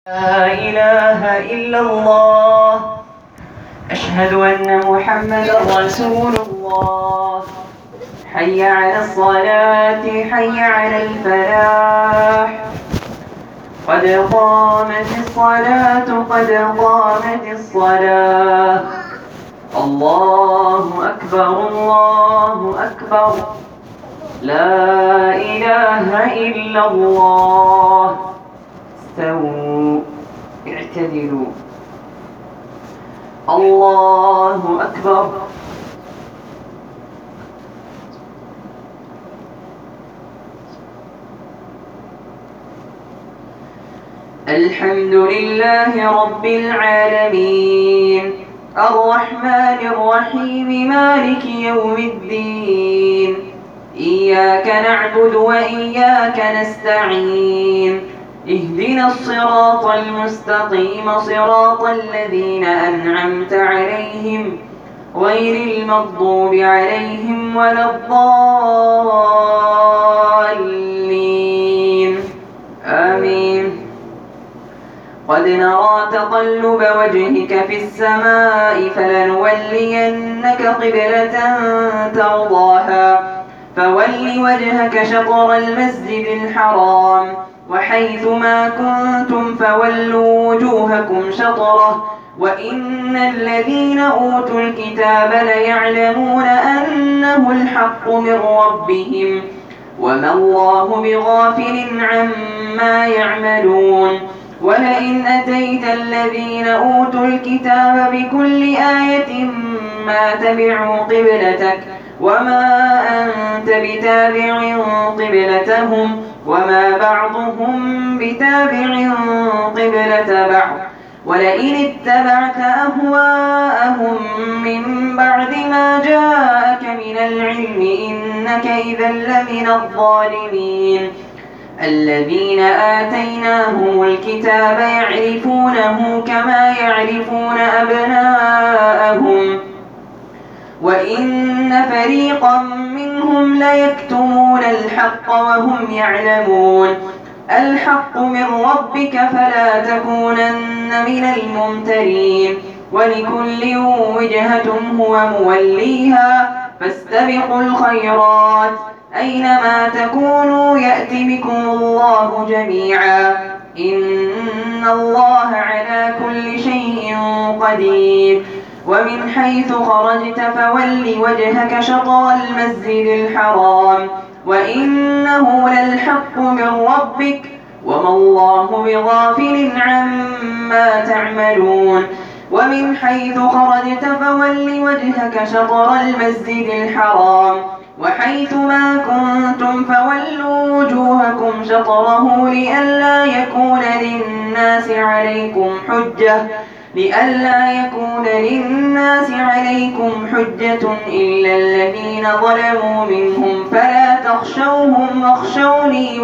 لا إله إلا الله. أشهد أن محمدا رسول الله. حي على الصلاة، حي على الفلاح. قد قامت الصلاة، قد قامت الصلاة. الله أكبر، الله أكبر. لا إله إلا الله. استووا، اعتدلوا. الله أكبر. الحمد لله رب العالمين، الرحمن الرحيم، مالك يوم الدين. إياك نعبد وإياك نستعين. اهدنا الصراط المستقيم، صراط الذين أنعمت عليهم غير المغضوب عليهم ولا الضالين. آمين. قد نرى تقلب وجهك في السماء، فلنولينك قبلة ترضاها، فول وجهك شطر المسجد الحرام، وحيث ما كنتم فولوا وجوهكم شطره، وإن الذين أوتوا الكتاب ليعلمون أنه الحق من ربهم، وما الله بغافل عما يعملون. ولئن أتيت الذين أوتوا الكتاب بكل آية ما تبعوا قبلتك، وما أنت بتابع قبلتهم، وما بعضهم بتابع قبلة بعض. ولئن اتبعت أهواءهم من بعد ما جاءك من العلم إنك إذا لمن الظالمين. الذين آتيناهم الكتاب يعرفونه كما يعرفون أبناءهم، وإن فريقا منهم ليكتمون الحق وهم يعلمون. الحق من ربك فلا تكونن من الممترين. ولكل وجهة هو موليها، فاستبقوا الخيرات، أينما تكونوا يأت بكم الله جميعا، إن الله على كل شيء قدير. ومن حيث خرجت فول وجهك شطر المسجد الحرام، وإنه للحق من ربك، وما الله بغافل عما تعملون. ومن حيث خرجت فول وجهك شطر المسجد الحرام، وحيث ما كنتم فولوا وجوهكم شطره، لئلا يكون للناس عليكم حجة إلا الذين ظلموا منهم، فلا تخشوهم واخشوني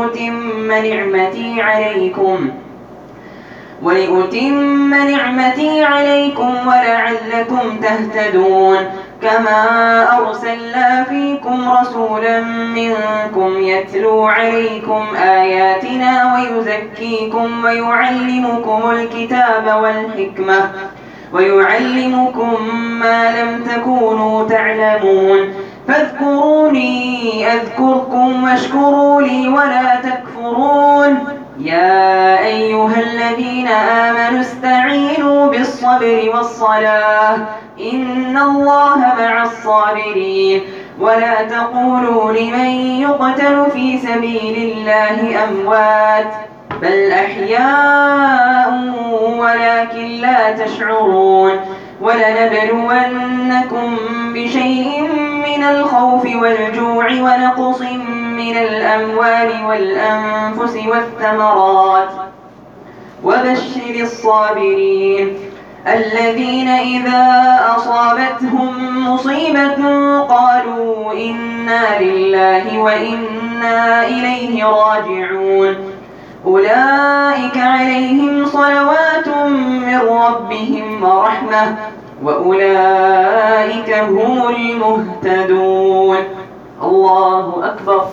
ولأتم نعمتي عليكم ولعلكم تهتدون. كما أرسلنا فيكم رسولا منكم يتلو عليكم آياتنا ويزكيكم ويعلمكم الكتاب والحكمة ويعلمكم ما لم تكونوا تعلمون. فاذكروني أذكركم واشكروا لي ولا تكفرون. يا أيها الذين آمنوا استعينوا بالصبر والصلاة، إن الله مع الصابرين. ولا تقولوا لمن يقتل في سبيل الله أموات، بل أحياء ولكن لا تشعرون. ولنبلونكم بشيء من الخوف والجوع ونقص من الأموال والأنفس والثمرات، وبشر الصابرين الذين إذا أصابتهم مصيبة قالوا إنا لله وإنا إليه راجعون. أولئك عليهم صلوات من ربهم ورحمة، وأولئك هم المهتدون. الله أكبر.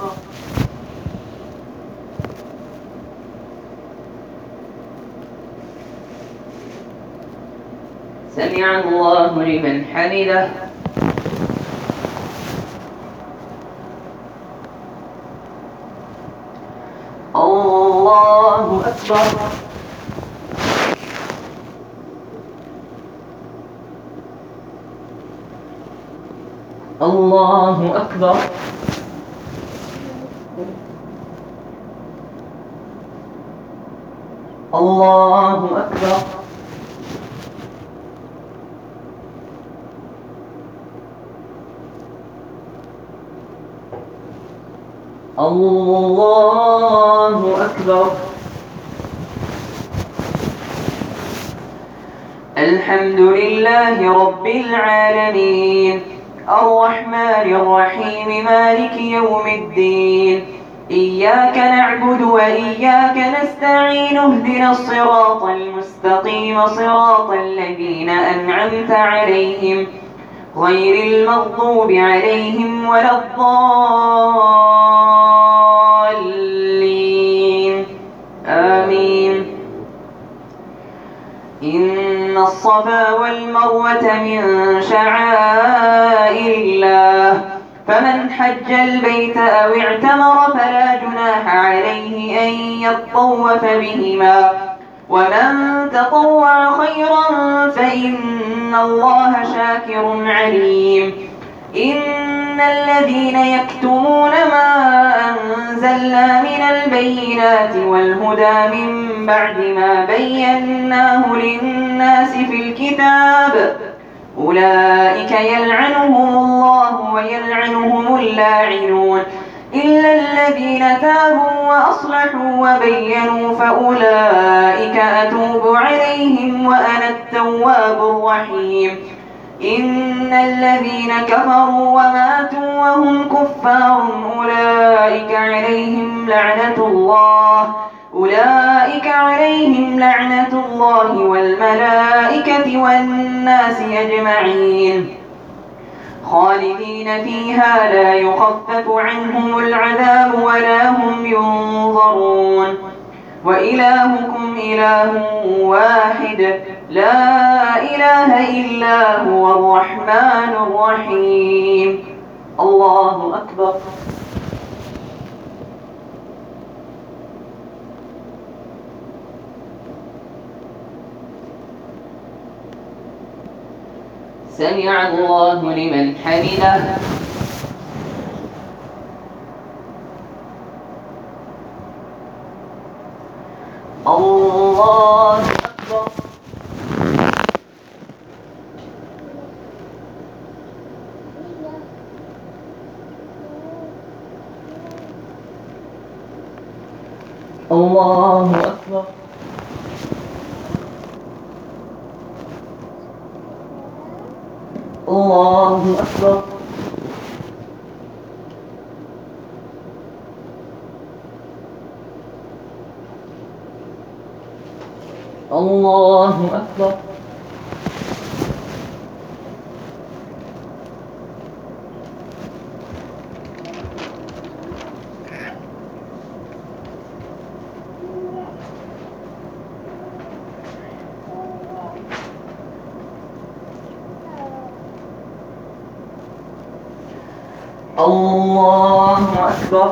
سمع الله لمن حمده. الله أكبر. الله أكبر. الله أكبر. الله أكبر. الحمد لله رب العالمين الرحمن الرحيم مالك يوم الدين إياك نعبد وإياك نستعين اهدنا الصراط المستقيم صراط الذين أنعمت عليهم غير المغضوب عليهم ولا الضالين آمين. إن الصفا والمروة من شعائر الله فمن حج البيت أو اعتمر فلا جناح عليه أن يطوف بهما ومن تطوع خيرا فإن الله شاكر عليم. إن الذين يكتمون ما أنزلنا من البينات والهدى من بعد ما بيناه للناس في الكتاب أولئك يلعنهم الله ويلعنهم اللاعنون إلا الذين تابوا وأصلحوا وبينوا فأولئك أتوب عليهم وأنا التواب الرحيم. إن الذين كفروا وماتوا وهم كفار أولئك عليهم لعنة الله والملائكة والناس أجمعين خالدين فيها لا يخفف عنهم العذاب ولا هم ينظرون. وإلهكم إله واحد لا إله إلا هو الرحمن الرحيم. الله أكبر. سمع الله لمن حمده. الله أكبر. الله أكبر. الله أكبر. الله أكبر. الله أكبر.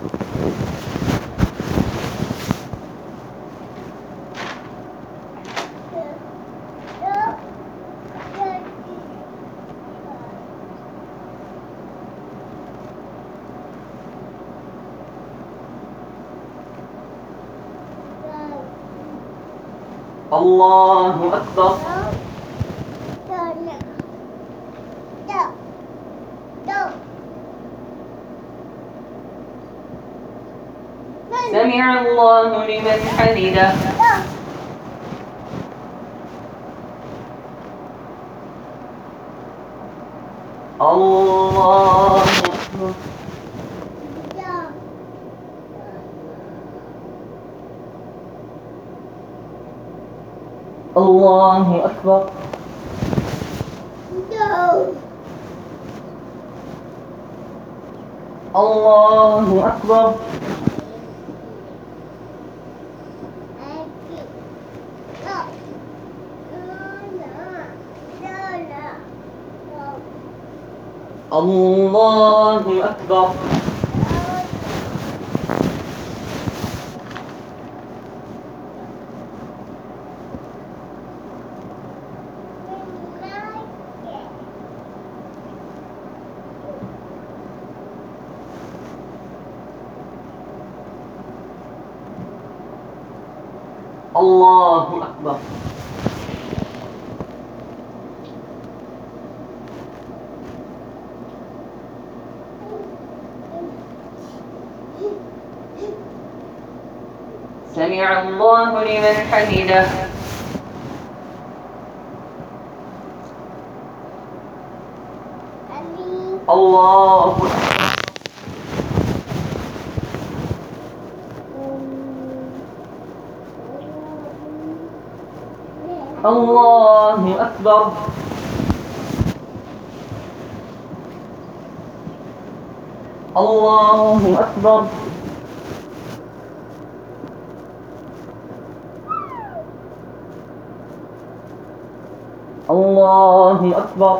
الله أكبر. سمع الله لمن حمده. الله أكبر. الله أكبر. الله أكبر. الله أكبر. الله أكبر. سمع الله لمن حمده. الله أكبر. الله أكبر. الله أكبر. الله أكبر.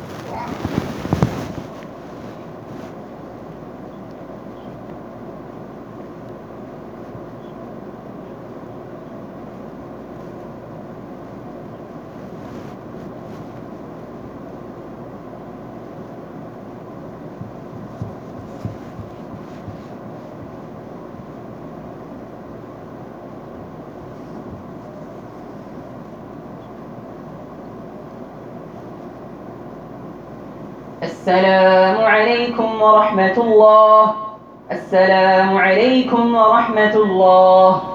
السلام عليكم ورحمة الله. السلام عليكم ورحمة الله.